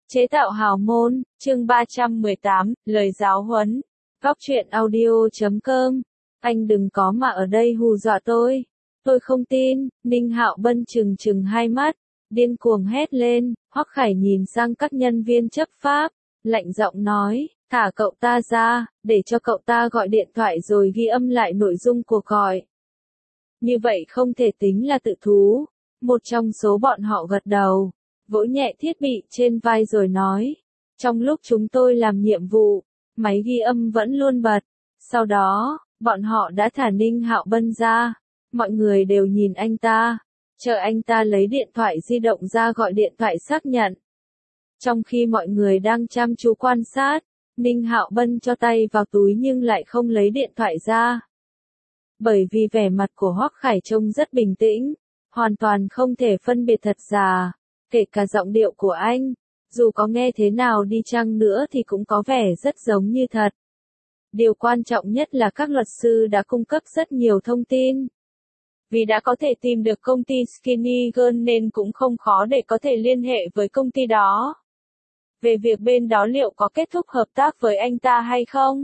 Chế tạo hào môn, chương 318, lời giáo huấn. Góc truyện audio.com. Anh đừng có mà ở đây hù dọa tôi. Tôi không tin. Ninh Hạo Bân trừng trừng hai mắt, điên cuồng hét lên. Hoắc Khải nhìn sang các nhân viên chấp pháp, lạnh giọng nói, thả cậu ta ra, để cho cậu ta gọi điện thoại rồi ghi âm lại nội dung cuộc gọi. Như vậy không thể tính là tự thú. Một trong số bọn họ gật đầu, vỗ nhẹ thiết bị trên vai rồi nói, trong lúc chúng tôi làm nhiệm vụ, máy ghi âm vẫn luôn bật. Sau đó, bọn họ đã thả Ninh Hạo Bân ra. Mọi người đều nhìn anh ta, chờ anh ta lấy điện thoại di động ra gọi điện thoại xác nhận. Trong khi mọi người đang chăm chú quan sát, Ninh Hạo Bân cho tay vào túi nhưng lại không lấy điện thoại ra. Bởi vì vẻ mặt của Hoắc Khải trông rất bình tĩnh, hoàn toàn không thể phân biệt thật giả, kể cả giọng điệu của anh, dù có nghe thế nào đi chăng nữa thì cũng có vẻ rất giống như thật. Điều quan trọng nhất là các luật sư đã cung cấp rất nhiều thông tin. Vì đã có thể tìm được công ty Skinny Girl nên cũng không khó để có thể liên hệ với công ty đó. Về việc bên đó liệu có kết thúc hợp tác với anh ta hay không?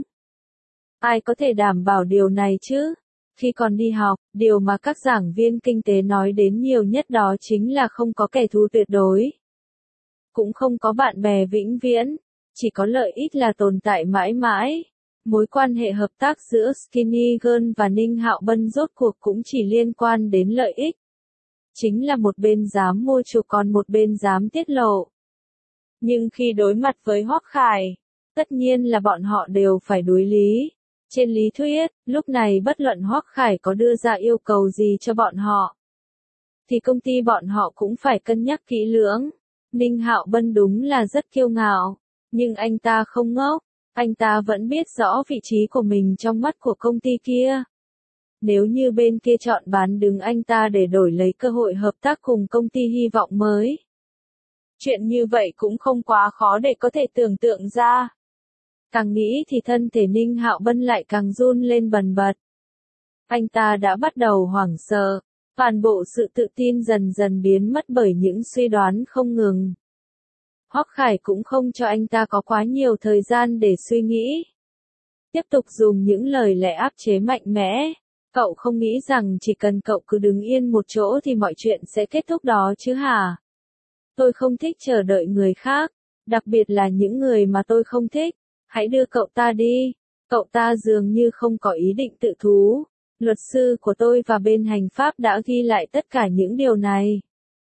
Ai có thể đảm bảo điều này chứ? Khi còn đi học, điều mà các giảng viên kinh tế nói đến nhiều nhất đó chính là không có kẻ thù tuyệt đối. Cũng không có bạn bè vĩnh viễn, chỉ có lợi ích là tồn tại mãi mãi. Mối quan hệ hợp tác giữa Skinny Girl và Ninh Hạo Bân rốt cuộc cũng chỉ liên quan đến lợi ích. Chính là một bên dám mua chuộc còn một bên dám tiết lộ. Nhưng khi đối mặt với Hoắc Khải, tất nhiên là bọn họ đều phải đối lý. Trên lý thuyết, lúc này bất luận Hoắc Khải có đưa ra yêu cầu gì cho bọn họ, thì công ty bọn họ cũng phải cân nhắc kỹ lưỡng. Ninh Hạo Bân đúng là rất kiêu ngạo, nhưng anh ta không ngốc, anh ta vẫn biết rõ vị trí của mình trong mắt của công ty kia. Nếu như bên kia chọn bán đứng anh ta để đổi lấy cơ hội hợp tác cùng công ty hy vọng mới, chuyện như vậy cũng không quá khó để có thể tưởng tượng ra. Càng nghĩ thì thân thể Ninh Hạo Bân lại càng run lên bần bật. Anh ta đã bắt đầu hoảng sợ, toàn bộ sự tự tin dần dần biến mất bởi những suy đoán không ngừng. Hoắc Khải cũng không cho anh ta có quá nhiều thời gian để suy nghĩ. Tiếp tục dùng những lời lẽ áp chế mạnh mẽ. Cậu không nghĩ rằng chỉ cần cậu cứ đứng yên một chỗ thì mọi chuyện sẽ kết thúc đó chứ hả? Tôi không thích chờ đợi người khác, đặc biệt là những người mà tôi không thích. Hãy đưa cậu ta đi. Cậu ta dường như không có ý định tự thú. Luật sư của tôi và bên hành pháp đã ghi lại tất cả những điều này.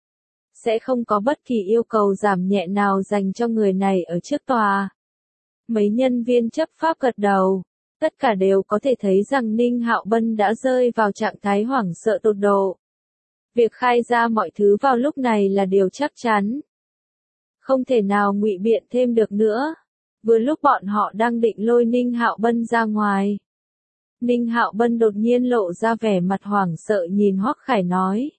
Sẽ không có bất kỳ yêu cầu giảm nhẹ nào dành cho người này ở trước tòa. Mấy nhân viên chấp pháp gật đầu. Tất cả đều có thể thấy rằng Ninh Hạo Bân đã rơi vào trạng thái hoảng sợ tột độ. Việc khai ra mọi thứ vào lúc này là điều chắc chắn. Không thể nào ngụy biện thêm được nữa. Vừa lúc bọn họ đang định lôi Ninh Hạo Bân ra ngoài, Ninh Hạo Bân đột nhiên lộ ra vẻ mặt hoảng sợ nhìn Hoắc Khải nói.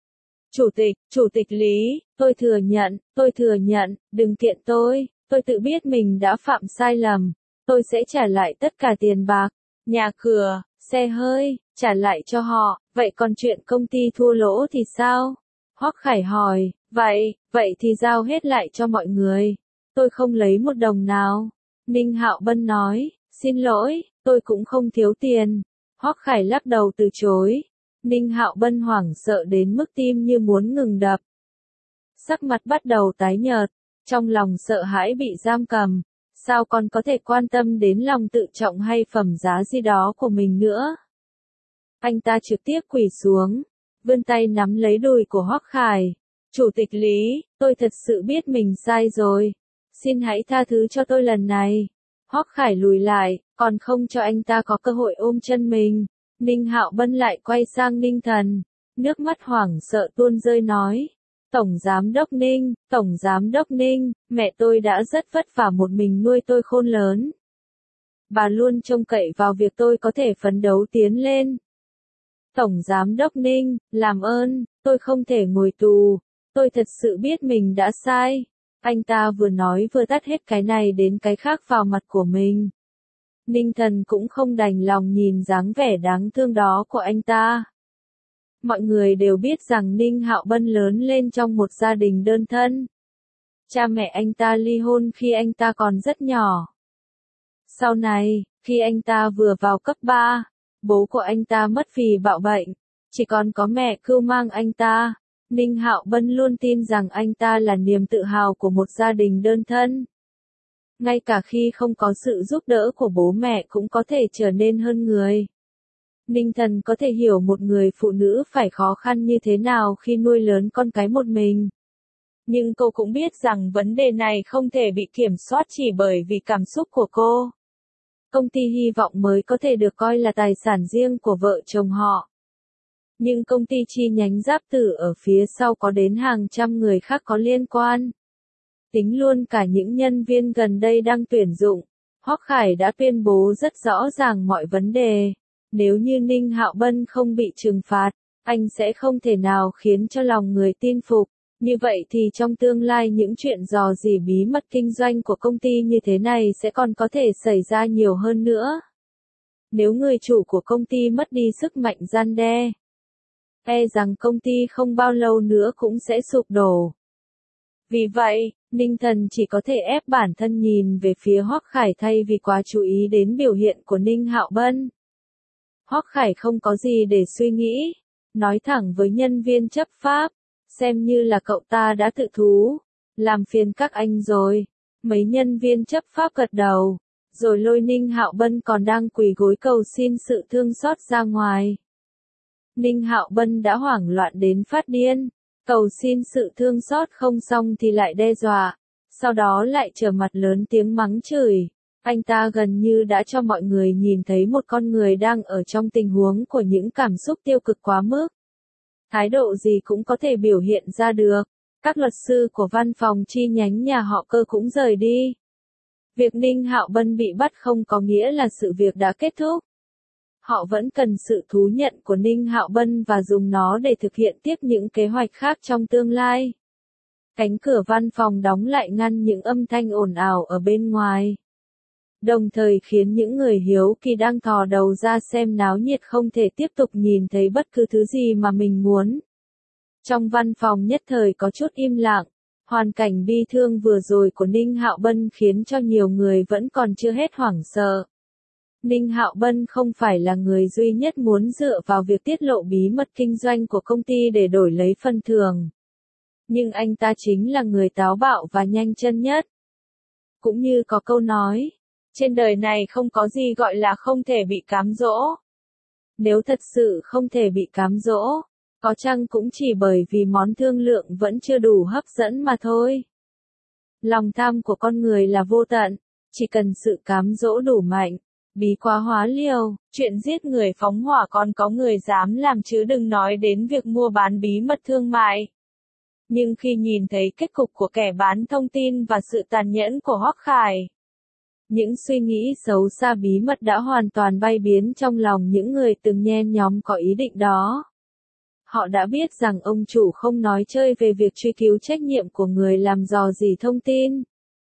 Chủ tịch Lý, tôi thừa nhận, đừng kiện tôi tự biết mình đã phạm sai lầm, tôi sẽ trả lại tất cả tiền bạc, nhà cửa, xe hơi, trả lại cho họ, vậy còn chuyện công ty thua lỗ thì sao? Hoắc Khải hỏi, vậy thì giao hết lại cho mọi người. Tôi không lấy một đồng nào. Ninh Hạo Bân nói, xin lỗi, tôi cũng không thiếu tiền. Hoắc Khải lắc đầu từ chối. Ninh Hạo Bân hoảng sợ đến mức tim như muốn ngừng đập. Sắc mặt bắt đầu tái nhợt, trong lòng sợ hãi bị giam cầm. Sao còn có thể quan tâm đến lòng tự trọng hay phẩm giá gì đó của mình nữa? Anh ta trực tiếp quỳ xuống, vươn tay nắm lấy đùi của Hoắc Khải. Chủ tịch Lý, tôi thật sự biết mình sai rồi. Xin hãy tha thứ cho tôi lần này. Hoắc Khải lùi lại, còn không cho anh ta có cơ hội ôm chân mình. Ninh Hạo Bân lại quay sang Ninh Thần, nước mắt hoảng sợ tuôn rơi nói. Tổng Giám đốc Ninh, mẹ tôi đã rất vất vả một mình nuôi tôi khôn lớn. Bà luôn trông cậy vào việc tôi có thể phấn đấu tiến lên. Tổng Giám đốc Ninh, làm ơn, tôi không thể ngồi tù. Tôi thật sự biết mình đã sai. Anh ta vừa nói vừa tắt hết cái này đến cái khác vào mặt của mình. Ninh Thần cũng không đành lòng nhìn dáng vẻ đáng thương đó của anh ta. Mọi người đều biết rằng Ninh Hạo Bân lớn lên trong một gia đình đơn thân. Cha mẹ anh ta ly hôn khi anh ta còn rất nhỏ. Sau này, khi anh ta vừa vào cấp 3, bố của anh ta mất vì bạo bệnh, chỉ còn có mẹ cưu mang anh ta. Ninh Hạo Bân luôn tin rằng anh ta là niềm tự hào của một gia đình đơn thân. Ngay cả khi không có sự giúp đỡ của bố mẹ cũng có thể trở nên hơn người. Ninh Thần có thể hiểu một người phụ nữ phải khó khăn như thế nào khi nuôi lớn con cái một mình. Nhưng cô cũng biết rằng vấn đề này không thể bị kiểm soát chỉ bởi vì cảm xúc của cô. Công ty hy vọng mới có thể được coi là tài sản riêng của vợ chồng họ. Nhưng công ty chi nhánh Giáp Tử ở phía sau có đến hàng trăm người khác có liên quan. Tính luôn cả những nhân viên gần đây đang tuyển dụng, Hoắc Khải đã tuyên bố rất rõ ràng mọi vấn đề. Nếu như Ninh Hạo Bân không bị trừng phạt, anh sẽ không thể nào khiến cho lòng người tin phục. Như vậy thì trong tương lai những chuyện rò rỉ bí mật kinh doanh của công ty như thế này sẽ còn có thể xảy ra nhiều hơn nữa. Nếu người chủ của công ty mất đi sức mạnh răn đe, e rằng công ty không bao lâu nữa cũng sẽ sụp đổ. Vì vậy, Ninh Thần chỉ có thể ép bản thân nhìn về phía Hoắc Khải thay vì quá chú ý đến biểu hiện của Ninh Hạo Bân. Hoắc Khải không có gì để suy nghĩ, nói thẳng với nhân viên chấp pháp, xem như là cậu ta đã tự thú, làm phiền các anh rồi. Mấy nhân viên chấp pháp gật đầu, rồi lôi Ninh Hạo Bân còn đang quỳ gối cầu xin sự thương xót ra ngoài. Ninh Hạo Bân đã hoảng loạn đến phát điên, cầu xin sự thương xót không xong thì lại đe dọa, sau đó lại trở mặt lớn tiếng mắng chửi. Anh ta gần như đã cho mọi người nhìn thấy một con người đang ở trong tình huống của những cảm xúc tiêu cực quá mức. Thái độ gì cũng có thể biểu hiện ra được. Các luật sư của văn phòng chi nhánh nhà họ Cơ cũng rời đi. Việc Ninh Hạo Bân bị bắt không có nghĩa là sự việc đã kết thúc. Họ vẫn cần sự thú nhận của Ninh Hạo Bân và dùng nó để thực hiện tiếp những kế hoạch khác trong tương lai. Cánh cửa văn phòng đóng lại ngăn những âm thanh ồn ào ở bên ngoài. Đồng thời khiến những người hiếu kỳ đang thò đầu ra xem náo nhiệt không thể tiếp tục nhìn thấy bất cứ thứ gì mà mình muốn. Trong văn phòng nhất thời có chút im lặng, hoàn cảnh bi thương vừa rồi của Ninh Hạo Bân khiến cho nhiều người vẫn còn chưa hết hoảng sợ. Ninh Hạo Bân không phải là người duy nhất muốn dựa vào việc tiết lộ bí mật kinh doanh của công ty để đổi lấy phần thưởng. Nhưng anh ta chính là người táo bạo và nhanh chân nhất. Cũng như có câu nói, trên đời này không có gì gọi là không thể bị cám dỗ. Nếu thật sự không thể bị cám dỗ, có chăng cũng chỉ bởi vì món thương lượng vẫn chưa đủ hấp dẫn mà thôi. Lòng tham của con người là vô tận, chỉ cần sự cám dỗ đủ mạnh, bí quá hóa liều, chuyện giết người phóng hỏa còn có người dám làm chứ đừng nói đến việc mua bán bí mật thương mại. Nhưng khi nhìn thấy kết cục của kẻ bán thông tin và sự tàn nhẫn của Hoắc Khải, những suy nghĩ xấu xa bí mật đã hoàn toàn bay biến trong lòng những người từng nhen nhóm có ý định đó. Họ đã biết rằng ông chủ không nói chơi về việc truy cứu trách nhiệm của người làm rò rỉ thông tin.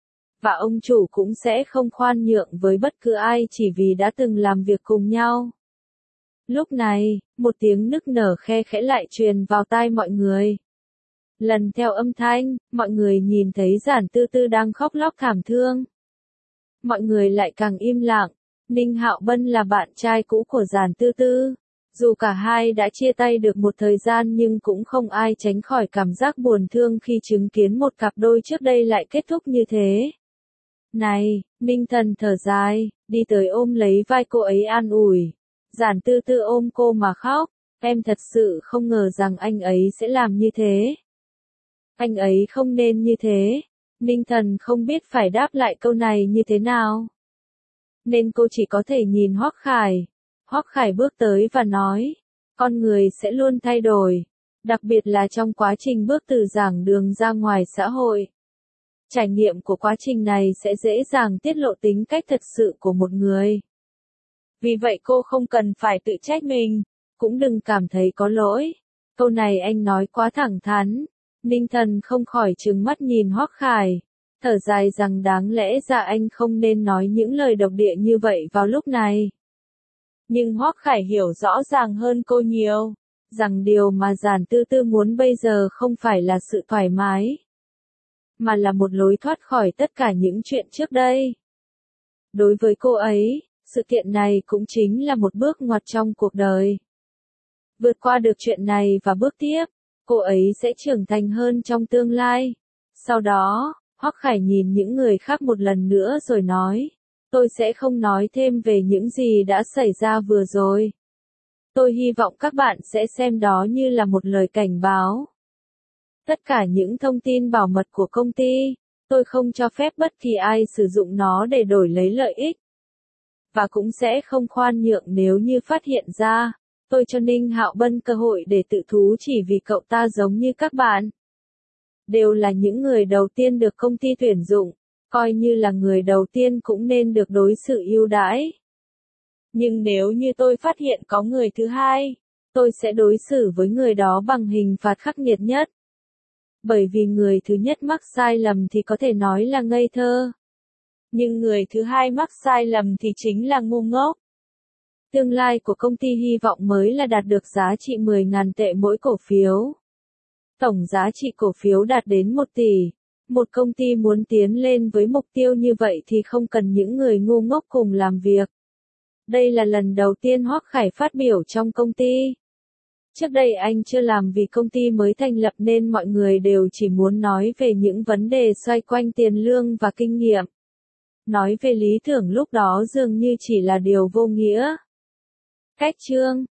Và ông chủ cũng sẽ không khoan nhượng với bất cứ ai chỉ vì đã từng làm việc cùng nhau. Lúc này, một tiếng nức nở khe khẽ lại truyền vào tai mọi người. Lần theo âm thanh, mọi người nhìn thấy Giản Tư Tư đang khóc lóc thảm thương. Mọi người lại càng im lặng. Ninh Hạo Bân là bạn trai cũ của Giản Tư Tư. Dù cả hai đã chia tay được một thời gian nhưng cũng không ai tránh khỏi cảm giác buồn thương khi chứng kiến một cặp đôi trước đây lại kết thúc như thế. Này, Ninh Thần thở dài, đi tới ôm lấy vai cô ấy an ủi. Giản Tư Tư ôm cô mà khóc, em thật sự không ngờ rằng anh ấy sẽ làm như thế. Anh ấy không nên như thế. Ninh Thần không biết phải đáp lại câu này như thế nào. Nên cô chỉ có thể nhìn Hoắc Khải. Hoắc Khải bước tới và nói, con người sẽ luôn thay đổi, đặc biệt là trong quá trình bước từ giảng đường ra ngoài xã hội. Trải nghiệm của quá trình này sẽ dễ dàng tiết lộ tính cách thật sự của một người. Vì vậy cô không cần phải tự trách mình, cũng đừng cảm thấy có lỗi. Câu này anh nói quá thẳng thắn. Ninh Thần không khỏi trừng mắt nhìn Hoắc Khải, thở dài rằng đáng lẽ ra anh không nên nói những lời độc địa như vậy vào lúc này. Nhưng Hoắc Khải hiểu rõ ràng hơn cô nhiều, rằng điều mà Giản Tư Tư muốn bây giờ không phải là sự thoải mái, mà là một lối thoát khỏi tất cả những chuyện trước đây. Đối với cô ấy, sự kiện này cũng chính là một bước ngoặt trong cuộc đời. Vượt qua được chuyện này và bước tiếp, cô ấy sẽ trưởng thành hơn trong tương lai. Sau đó, Hoắc Khải nhìn những người khác một lần nữa rồi nói, tôi sẽ không nói thêm về những gì đã xảy ra vừa rồi. Tôi hy vọng các bạn sẽ xem đó như là một lời cảnh báo. Tất cả những thông tin bảo mật của công ty, tôi không cho phép bất kỳ ai sử dụng nó để đổi lấy lợi ích. Và cũng sẽ không khoan nhượng nếu như phát hiện ra, tôi cho Ninh Hạo Bân cơ hội để tự thú chỉ vì cậu ta giống như các bạn. Đều là những người đầu tiên được công ty tuyển dụng, coi như là người đầu tiên cũng nên được đối xử ưu đãi. Nhưng nếu như tôi phát hiện có người thứ hai, tôi sẽ đối xử với người đó bằng hình phạt khắc nghiệt nhất. Bởi vì người thứ nhất mắc sai lầm thì có thể nói là ngây thơ. Nhưng người thứ hai mắc sai lầm thì chính là ngu ngốc. Tương lai của công ty hy vọng mới là đạt được giá trị 10.000 tệ mỗi cổ phiếu. Tổng giá trị cổ phiếu đạt đến 1 tỷ. Một công ty muốn tiến lên với mục tiêu như vậy thì không cần những người ngu ngốc cùng làm việc. Đây là lần đầu tiên Hoắc Khải phát biểu trong công ty. Trước đây anh chưa làm vì công ty mới thành lập nên mọi người đều chỉ muốn nói về những vấn đề xoay quanh tiền lương và kinh nghiệm. Nói về lý tưởng lúc đó dường như chỉ là điều vô nghĩa. Cách chương